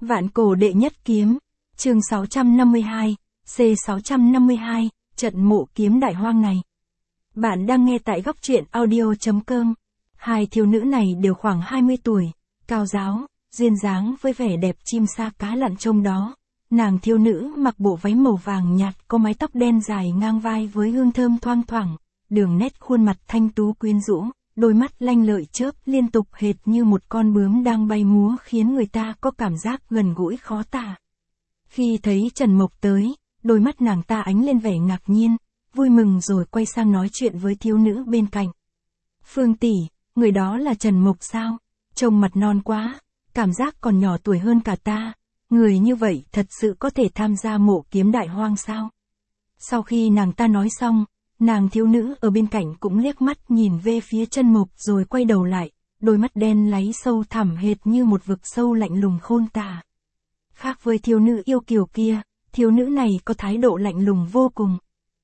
Vạn cổ đệ nhất kiếm, chương 652, C652, trận mộ kiếm đại hoang này. Bạn đang nghe tại góc truyện audio.com. Hai thiếu nữ này đều khoảng 20 tuổi, cao ráo, duyên dáng với vẻ đẹp chim sa cá lặn trông đó. Nàng thiếu nữ mặc bộ váy màu vàng nhạt có mái tóc đen dài ngang vai với hương thơm thoang thoảng, đường nét khuôn mặt thanh tú quyến rũ, đôi mắt lanh lợi chớp liên tục hệt như một con bướm đang bay múa khiến người ta có cảm giác gần gũi khó tả. Khi thấy Trần Mộc tới, đôi mắt nàng ta ánh lên vẻ ngạc nhiên, vui mừng rồi quay sang nói chuyện với thiếu nữ bên cạnh. Phương tỷ, người đó là Trần Mộc sao? Trông mặt non quá, cảm giác còn nhỏ tuổi hơn cả ta. Người như vậy thật sự có thể tham gia mộ kiếm đại hoang sao? Sau khi nàng ta nói xong, nàng thiếu nữ ở bên cạnh cũng liếc mắt nhìn về phía Trần Mộc rồi quay đầu lại, đôi mắt đen láy sâu thẳm hệt như một vực sâu lạnh lùng khôn tả. Khác với thiếu nữ yêu kiều kia, thiếu nữ này có thái độ lạnh lùng vô cùng.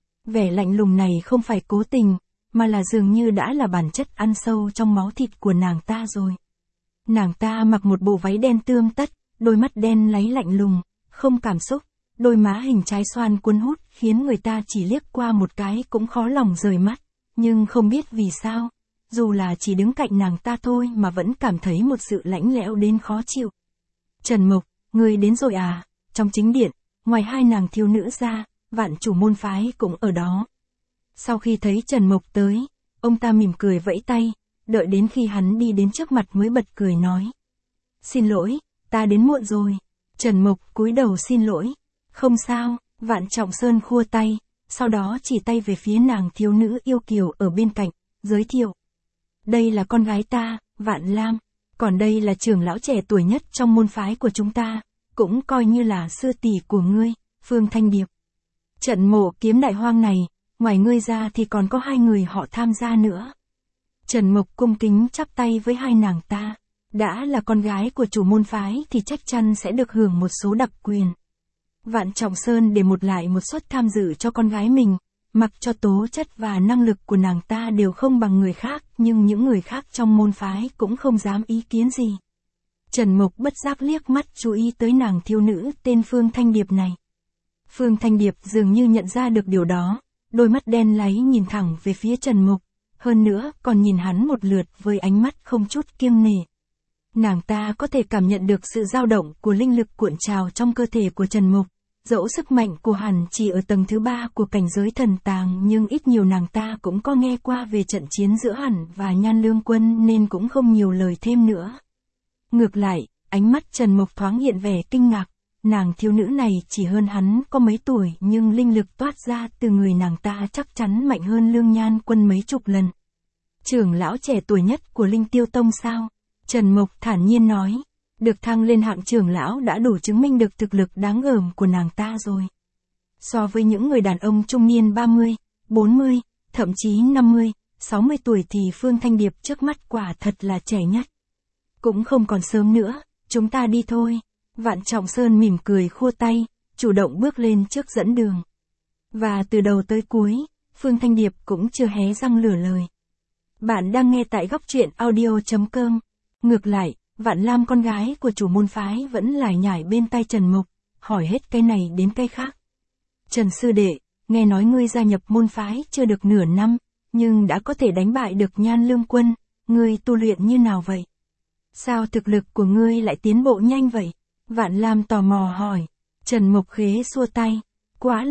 Vẻ lạnh lùng này không phải cố tình, mà là dường như đã là bản chất ăn sâu trong máu thịt của nàng ta rồi. Nàng ta mặc một bộ váy đen tươm tất, đôi mắt đen láy lạnh lùng, không cảm xúc, đôi má hình trái xoan cuốn hút khiến người ta chỉ liếc qua một cái cũng khó lòng rời mắt, nhưng không biết vì sao, dù là chỉ đứng cạnh nàng ta thôi mà vẫn cảm thấy một sự lạnh lẽo đến khó chịu. Trần Mộc, ngươi đến rồi à? Trong chính điện, ngoài hai nàng thiếu nữ ra, vạn chủ môn phái cũng ở đó. Sau khi thấy Trần Mộc tới, ông ta mỉm cười vẫy tay, đợi đến khi hắn đi đến trước mặt mới bật cười nói. Xin lỗi, ta đến muộn rồi. Trần Mộc cúi đầu xin lỗi. Không sao, Vạn Trọng Sơn khua tay, sau đó chỉ tay về phía nàng thiếu nữ yêu kiều ở bên cạnh, giới thiệu. Đây là con gái ta, Vạn Lam, còn đây là trưởng lão trẻ tuổi nhất trong môn phái của chúng ta, cũng coi như là sư tỷ của ngươi, Phương Thanh Điệp. Trận mộ kiếm đại hoang này, ngoài ngươi ra thì còn có hai người họ tham gia nữa. Trần Mộc cung kính chắp tay với hai nàng ta, đã là con gái của chủ môn phái thì chắc chắn sẽ được hưởng một số đặc quyền. Vạn Trọng Sơn để một suất tham dự cho con gái mình, mặc cho tố chất và năng lực của nàng ta đều không bằng người khác, nhưng những người khác trong môn phái cũng không dám ý kiến gì. Trần Mộc bất giác liếc mắt chú ý tới nàng thiếu nữ tên Phương Thanh Điệp này. Phương Thanh Điệp dường như nhận ra được điều đó, đôi mắt đen láy nhìn thẳng về phía Trần Mộc, hơn nữa còn nhìn hắn một lượt với ánh mắt không chút kiêng nể. Nàng ta có thể cảm nhận được sự dao động của linh lực cuộn trào trong cơ thể của Trần Mộc, dẫu sức mạnh của hắn chỉ ở tầng thứ 3 của cảnh giới thần tàng nhưng ít nhiều nàng ta cũng có nghe qua về trận chiến giữa hắn và Nhan Lương Quân nên cũng không nhiều lời thêm nữa. Ngược lại, ánh mắt Trần Mộc thoáng hiện vẻ kinh ngạc, nàng thiếu nữ này chỉ hơn hắn có mấy tuổi nhưng linh lực toát ra từ người nàng ta chắc chắn mạnh hơn Lương Nhan Quân mấy chục lần. Trưởng lão trẻ tuổi nhất của Linh Tiêu Tông sao? Trần Mộc thản nhiên nói, được thăng lên hạng trưởng lão đã đủ chứng minh được thực lực đáng gờm của nàng ta rồi. So với những người đàn ông trung niên 30, 40, thậm chí 50, 60 tuổi thì Phương Thanh Điệp trước mắt quả thật là trẻ nhất. Cũng không còn sớm nữa, chúng ta đi thôi. Vạn Trọng Sơn mỉm cười khua tay, chủ động bước lên trước dẫn đường. Và từ đầu tới cuối, Phương Thanh Điệp cũng chưa hé răng lửa lời. Bạn đang nghe tại góc truyện audio.com. Ngược lại, Vạn Lam con gái của chủ môn phái vẫn lải nhải bên tay Trần Mộc, hỏi hết cái này đến cái khác. Trần sư đệ, nghe nói ngươi gia nhập môn phái chưa được nửa năm, nhưng đã có thể đánh bại được Nhan Lương Quân, ngươi tu luyện như nào vậy? Sao thực lực của ngươi lại tiến bộ nhanh vậy? Vạn Lam tò mò hỏi. Trần Mộc khế xua tay. Quá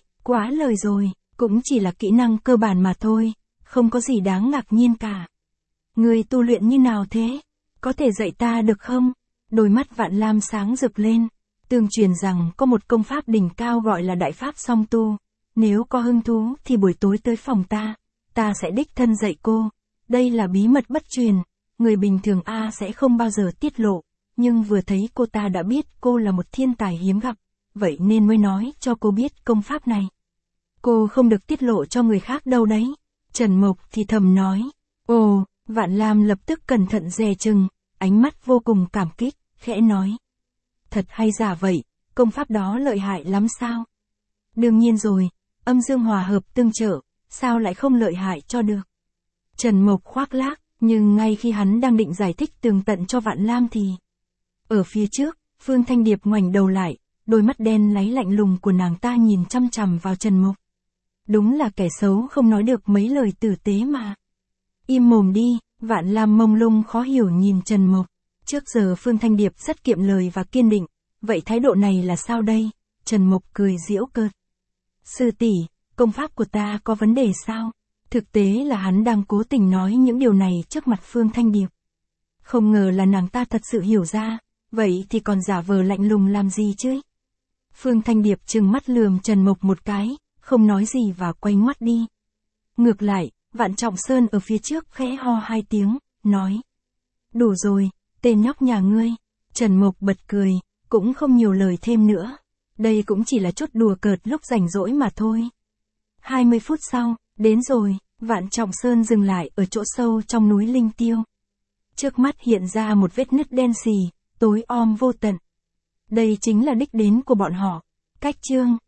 lời rồi, cũng chỉ là kỹ năng cơ bản mà thôi, không có gì đáng ngạc nhiên cả. Ngươi tu luyện như nào thế? Có thể dạy ta được không? Đôi mắt Vạn Lam sáng rực lên. Tương truyền rằng có một công pháp đỉnh cao gọi là Đại Pháp Song Tu. Nếu có hứng thú thì buổi tối tới phòng ta sẽ đích thân dạy cô. Đây là bí mật bất truyền, người bình thường sẽ không bao giờ tiết lộ. Nhưng vừa thấy cô ta đã biết cô là một thiên tài hiếm gặp, vậy nên mới nói cho cô biết công pháp này. Cô không được tiết lộ cho người khác đâu đấy. Trần Mộc thì thầm nói. Ồ, Vạn Lam lập tức cẩn thận dè chừng, ánh mắt vô cùng cảm kích, khẽ nói. Thật hay giả vậy, công pháp đó lợi hại lắm sao? Đương nhiên rồi, âm dương hòa hợp tương trợ, sao lại không lợi hại cho được? Trần Mộc khoác lác, nhưng ngay khi hắn đang định giải thích tường tận cho Vạn Lam thì... Ở phía trước, Phương Thanh Điệp ngoảnh đầu lại, đôi mắt đen láy lạnh lùng của nàng ta nhìn chăm chằm vào Trần Mục. Đúng là kẻ xấu không nói được mấy lời tử tế mà. Im mồm đi, Vạn Lam mông lung khó hiểu nhìn Trần Mục. Trước giờ Phương Thanh Điệp rất kiệm lời và kiên định, vậy thái độ này là sao đây? Trần Mục cười giễu cợt. Sư tỷ, công pháp của ta có vấn đề sao? Thực tế là hắn đang cố tình nói những điều này trước mặt Phương Thanh Điệp. Không ngờ là nàng ta thật sự hiểu ra, vậy thì còn giả vờ lạnh lùng làm gì chứ? Phương Thanh Điệp trừng mắt lườm Trần Mục một cái, không nói gì và quay ngoắt đi. Ngược lại, Vạn Trọng Sơn ở phía trước khẽ ho hai tiếng, nói. Đủ rồi, tên nhóc nhà ngươi. Trần Mục bật cười, cũng không nhiều lời thêm nữa. Đây cũng chỉ là chút đùa cợt lúc rảnh rỗi mà thôi. 20 phút sau, đến rồi, Vạn Trọng Sơn dừng lại ở chỗ sâu trong núi Linh Tiêu. Trước mắt hiện ra một vết nứt đen xì, tối om vô tận. Đây chính là đích đến của bọn họ. Cách chương